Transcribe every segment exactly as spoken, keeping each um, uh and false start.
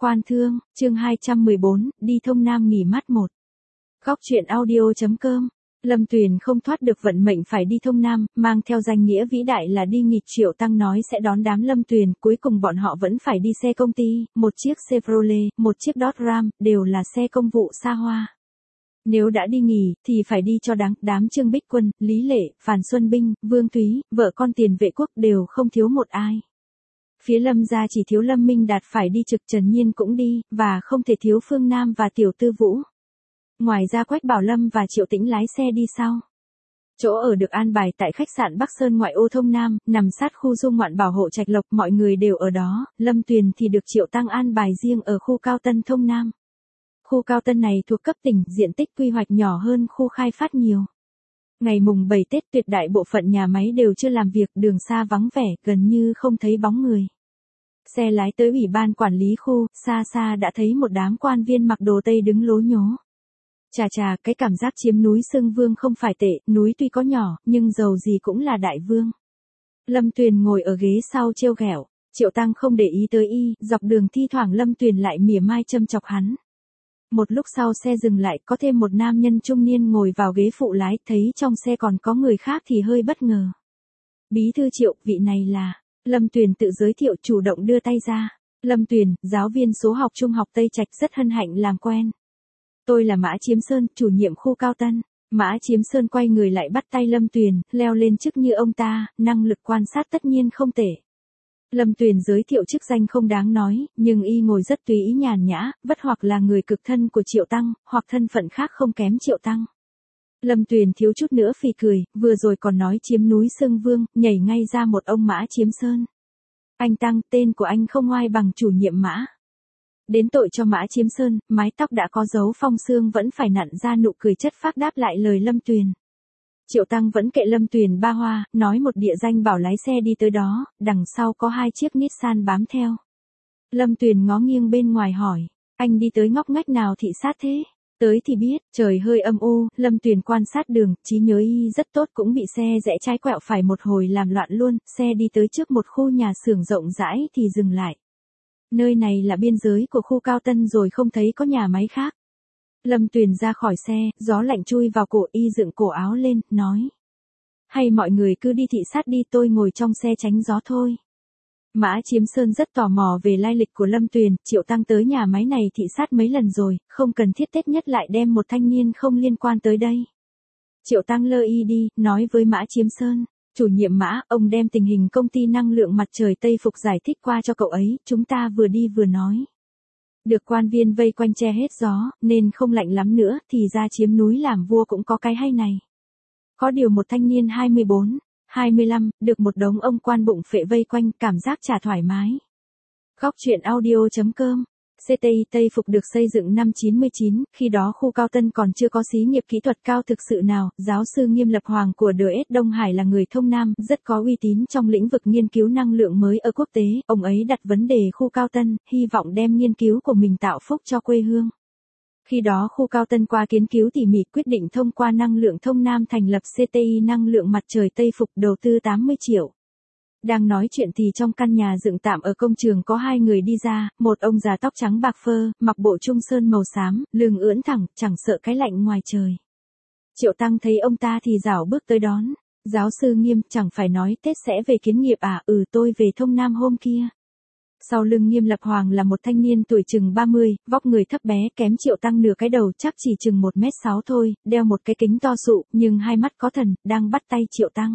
Quan thương, chương hai trăm mười bốn, đi thông Nam nghỉ mát một. Góc truyện audio.com. Lâm Tuyền không thoát được vận mệnh phải đi thông Nam, mang theo danh nghĩa vĩ đại là đi nghịch. Triệu Tăng nói sẽ đón đám Lâm Tuyền, cuối cùng bọn họ vẫn phải đi xe công ty, một chiếc Chevrolet, một chiếc Dodge Ram, đều là xe công vụ xa hoa. Nếu đã đi nghỉ, thì phải đi cho đáng, đám Trương Bích Quân, Lý Lệ, Phan Xuân Binh, Vương Túy, vợ con Tiền Vệ Quốc đều không thiếu một ai. Phía Lâm gia chỉ thiếu Lâm Minh Đạt phải đi trực, Trần Nhiên cũng đi, và không thể thiếu Phương Nam và Tiểu Tư Vũ. Ngoài ra Quách Bảo Lâm và Triệu Tĩnh lái xe đi sau. Chỗ ở được an bài tại khách sạn Bắc Sơn ngoại ô thông Nam, nằm sát khu du ngoạn bảo hộ Trạch Lộc, mọi người đều ở đó. Lâm Tuyền thì được Triệu Tăng an bài riêng ở khu Cao Tân thông Nam. Khu Cao Tân này thuộc cấp tỉnh, diện tích quy hoạch nhỏ hơn khu khai phát nhiều. Ngày mùng bảy Tết tuyệt đại bộ phận nhà máy đều chưa làm việc, đường xa vắng vẻ, gần như không thấy bóng người. Xe lái tới ủy ban quản lý khu, xa xa đã thấy một đám quan viên mặc đồ Tây đứng lố nhố. Chà chà, cái cảm giác chiếm núi xưng vương không phải tệ, núi tuy có nhỏ, nhưng dầu gì cũng là đại vương. Lâm Tuyền ngồi ở ghế sau trêu ghẹo, Triệu Tăng không để ý tới y, dọc đường thi thoảng Lâm Tuyền lại mỉa mai châm chọc hắn. Một lúc sau xe dừng lại, có thêm một nam nhân trung niên ngồi vào ghế phụ lái, thấy trong xe còn có người khác thì hơi bất ngờ. Bí thư Triệu, vị này là... Lâm Tuyền tự giới thiệu, chủ động đưa tay ra. Lâm Tuyền, giáo viên số học trung học Tây Trạch, rất hân hạnh làm quen. Tôi là Mã Chiếm Sơn, chủ nhiệm khu Cao Tân. Mã Chiếm Sơn quay người lại bắt tay Lâm Tuyền, leo lên chức như ông ta, năng lực quan sát tất nhiên không tệ. Lâm Tuyền giới thiệu chức danh không đáng nói, nhưng y ngồi rất tùy ý nhàn nhã, vất hoặc là người cực thân của Triệu Tăng, hoặc thân phận khác không kém Triệu Tăng. Lâm Tuyền thiếu chút nữa phì cười, vừa rồi còn nói chiếm núi xưng vương, nhảy ngay ra một ông Mã Chiếm Sơn. Anh Tăng, tên của anh không oai bằng chủ nhiệm Mã. Đến tội cho Mã Chiếm Sơn, mái tóc đã có dấu phong xương vẫn phải nặn ra nụ cười chất phác đáp lại lời Lâm Tuyền. Triệu Tăng vẫn kệ Lâm Tuyền ba hoa, nói một địa danh bảo lái xe đi tới đó, đằng sau có hai chiếc Nissan bám theo. Lâm Tuyền ngó nghiêng bên ngoài hỏi, anh đi tới ngóc ngách nào thị sát thế? Tới thì biết, trời hơi âm u, Lâm Tuyền quan sát đường, trí nhớ y rất tốt, cũng bị xe rẽ trái quẹo phải một hồi làm loạn luôn, xe đi tới trước một khu nhà xưởng rộng rãi thì dừng lại. Nơi này là biên giới của khu Cao Tân rồi, không thấy có nhà máy khác. Lâm Tuyền ra khỏi xe, gió lạnh chui vào cổ, y dựng cổ áo lên, nói. Hay mọi người cứ đi thị sát đi, tôi ngồi trong xe tránh gió thôi. Mã Chiếm Sơn rất tò mò về lai lịch của Lâm Tuyền, Triệu Tăng tới nhà máy này thị sát mấy lần rồi, không cần thiết Tết nhất lại đem một thanh niên không liên quan tới đây. Triệu Tăng lơ y đi, nói với Mã Chiếm Sơn. Chủ nhiệm Mã, ông đem tình hình công ty năng lượng mặt trời Tây Phục giải thích qua cho cậu ấy, chúng ta vừa đi vừa nói. Được quan viên vây quanh che hết gió, nên không lạnh lắm nữa, thì ra chiếm núi làm vua cũng có cái hay này. Có điều một thanh niên hai mươi bốn, hai mươi lăm, được một đống ông quan bụng phệ vây quanh, cảm giác chả thoải mái. Góc truyện audio.com. xê tê i Tây Phục được xây dựng năm chín mươi chín, khi đó khu Cao Tân còn chưa có xí nghiệp kỹ thuật cao thực sự nào. Giáo sư Nghiêm Lập Hoàng của đê ét Đông Hải là người thông Nam, rất có uy tín trong lĩnh vực nghiên cứu năng lượng mới ở quốc tế. Ông ấy đặt vấn đề khu Cao Tân, hy vọng đem nghiên cứu của mình tạo phúc cho quê hương. Khi đó khu Cao Tân qua kiến cứu tỉ mỉ quyết định thông qua năng lượng thông Nam thành lập xê tê i năng lượng mặt trời Tây Phục, đầu tư tám mươi triệu. Đang nói chuyện thì trong căn nhà dựng tạm ở công trường có hai người đi ra, một ông già tóc trắng bạc phơ, mặc bộ trung sơn màu xám, lưng ưỡn thẳng, chẳng sợ cái lạnh ngoài trời. Triệu Tăng thấy ông ta thì rảo bước tới đón. Giáo sư Nghiêm, chẳng phải nói Tết sẽ về kiến nghiệp à? Ừ, tôi về thông Nam hôm kia. Sau lưng Nghiêm Lập Hoàng là một thanh niên tuổi chừng ba mươi, vóc người thấp bé, kém Triệu Tăng nửa cái đầu, chắc chỉ chừng một mét sáu thôi, đeo một cái kính to sụ, nhưng hai mắt có thần, đang bắt tay Triệu Tăng.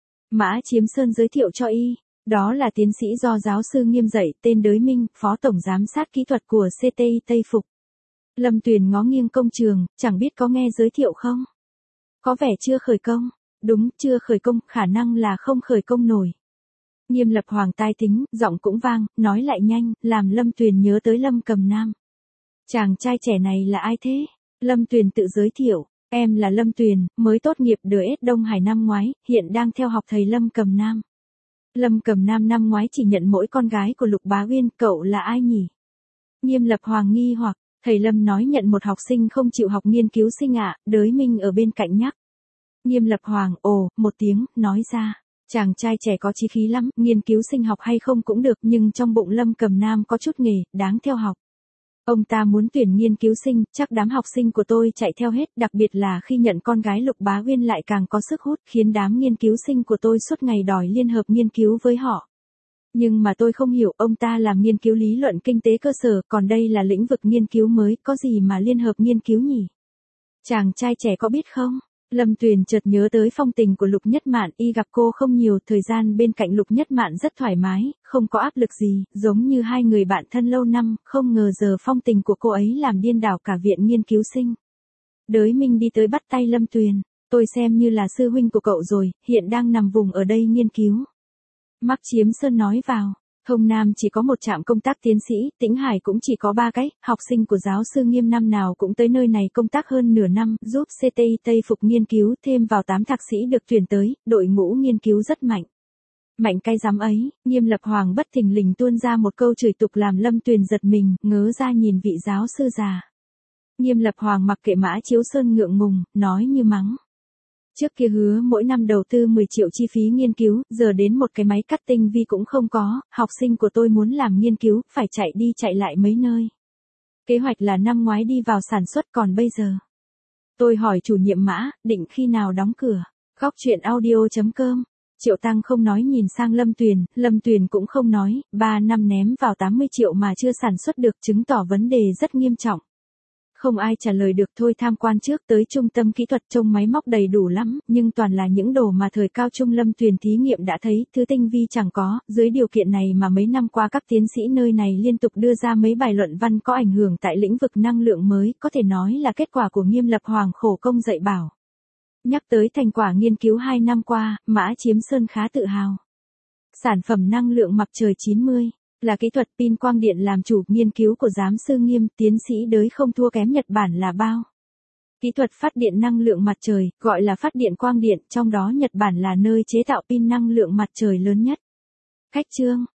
Mã Chiếm Sơn giới thiệu cho y, đó là tiến sĩ do giáo sư Nghiêm dạy, tên Đới Minh, phó tổng giám sát kỹ thuật của xê tê i Tây Phục. Lâm Tuyền ngó nghiêng công trường, chẳng biết có nghe giới thiệu không? Có vẻ chưa khởi công. Đúng, chưa khởi công, khả năng là không khởi công nổi. Nghiêm Lập Hoàng tai tính, giọng cũng vang, nói lại nhanh, làm Lâm Tuyền nhớ tới Lâm Cầm Nam. Chàng trai trẻ này là ai thế? Lâm Tuyền tự giới thiệu. Em là Lâm Tuyền, mới tốt nghiệp đê ét Đông Hải năm ngoái, hiện đang theo học thầy Lâm Cầm Nam. Lâm Cầm Nam năm ngoái chỉ nhận mỗi con gái của Lục Bá Uyên, cậu là ai nhỉ? Nghiêm Lập Hoàng nghi hoặc, thầy Lâm nói nhận một học sinh không chịu học nghiên cứu sinh ạ, à, Đới Minh ở bên cạnh nhắc. Nghiêm Lập Hoàng, ồ, một tiếng, nói ra, chàng trai trẻ có chí khí lắm, nghiên cứu sinh học hay không cũng được, nhưng trong bụng Lâm Cầm Nam có chút nghề, đáng theo học. Ông ta muốn tuyển nghiên cứu sinh, chắc đám học sinh của tôi chạy theo hết, đặc biệt là khi nhận con gái Lục Bá Uyên lại càng có sức hút, khiến đám nghiên cứu sinh của tôi suốt ngày đòi liên hợp nghiên cứu với họ. Nhưng mà tôi không hiểu, ông ta làm nghiên cứu lý luận kinh tế cơ sở, còn đây là lĩnh vực nghiên cứu mới, có gì mà liên hợp nghiên cứu nhỉ? Chàng trai trẻ có biết không? Lâm Tuyền chợt nhớ tới phong tình của Lục Nhất Mạn, y gặp cô không nhiều, thời gian bên cạnh Lục Nhất Mạn rất thoải mái, không có áp lực gì, giống như hai người bạn thân lâu năm, không ngờ giờ phong tình của cô ấy làm điên đảo cả viện nghiên cứu sinh. Đới Minh đi tới bắt tay Lâm Tuyền, tôi xem như là sư huynh của cậu rồi, hiện đang nằm vùng ở đây nghiên cứu. Mắc Chiếm Sơn nói vào. Thông Nam chỉ có một trạm công tác tiến sĩ, Tĩnh Hải cũng chỉ có ba cái, học sinh của giáo sư Nghiêm năm nào cũng tới nơi này công tác hơn nửa năm, giúp xê tê i Tây Phục nghiên cứu, thêm vào tám thạc sĩ được tuyển tới, đội ngũ nghiên cứu rất mạnh. Mạnh cái dám ấy, Nghiêm Lập Hoàng bất thình lình tuôn ra một câu chửi tục làm Lâm Tuyền giật mình, ngớ ra nhìn vị giáo sư già. Nghiêm Lập Hoàng mặc kệ Mã Chiếu Sơn ngượng ngùng, nói như mắng. Trước kia hứa mỗi năm đầu tư mười triệu chi phí nghiên cứu, giờ đến một cái máy cắt tinh vi cũng không có, học sinh của tôi muốn làm nghiên cứu, phải chạy đi chạy lại mấy nơi. Kế hoạch là năm ngoái đi vào sản xuất, còn bây giờ. Tôi hỏi chủ nhiệm Mã, định khi nào đóng cửa? Góc chuyện audio chấm com. Triệu Tăng không nói nhìn sang Lâm Tuyền, Lâm Tuyền cũng không nói, ba năm ném vào tám mươi triệu mà chưa sản xuất được, chứng tỏ vấn đề rất nghiêm trọng. Không ai trả lời được, thôi tham quan trước. Tới trung tâm kỹ thuật trông máy móc đầy đủ lắm, nhưng toàn là những đồ mà thời cao trung Lâm Tuyền thí nghiệm đã thấy, thứ tinh vi chẳng có. Dưới điều kiện này mà mấy năm qua các tiến sĩ nơi này liên tục đưa ra mấy bài luận văn có ảnh hưởng tại lĩnh vực năng lượng mới, có thể nói là kết quả của Nghiêm Lập Hoàng khổ công dạy bảo. Nhắc tới thành quả nghiên cứu hai năm qua, Mã Chiếm Sơn khá tự hào. Sản phẩm năng lượng mặt trời chín mươi. Là kỹ thuật pin quang điện làm chủ, nghiên cứu của giám sư Nghiêm, tiến sĩ Đới không thua kém Nhật Bản là bao. Kỹ thuật phát điện năng lượng mặt trời, gọi là phát điện quang điện, trong đó Nhật Bản là nơi chế tạo pin năng lượng mặt trời lớn nhất. Khách chương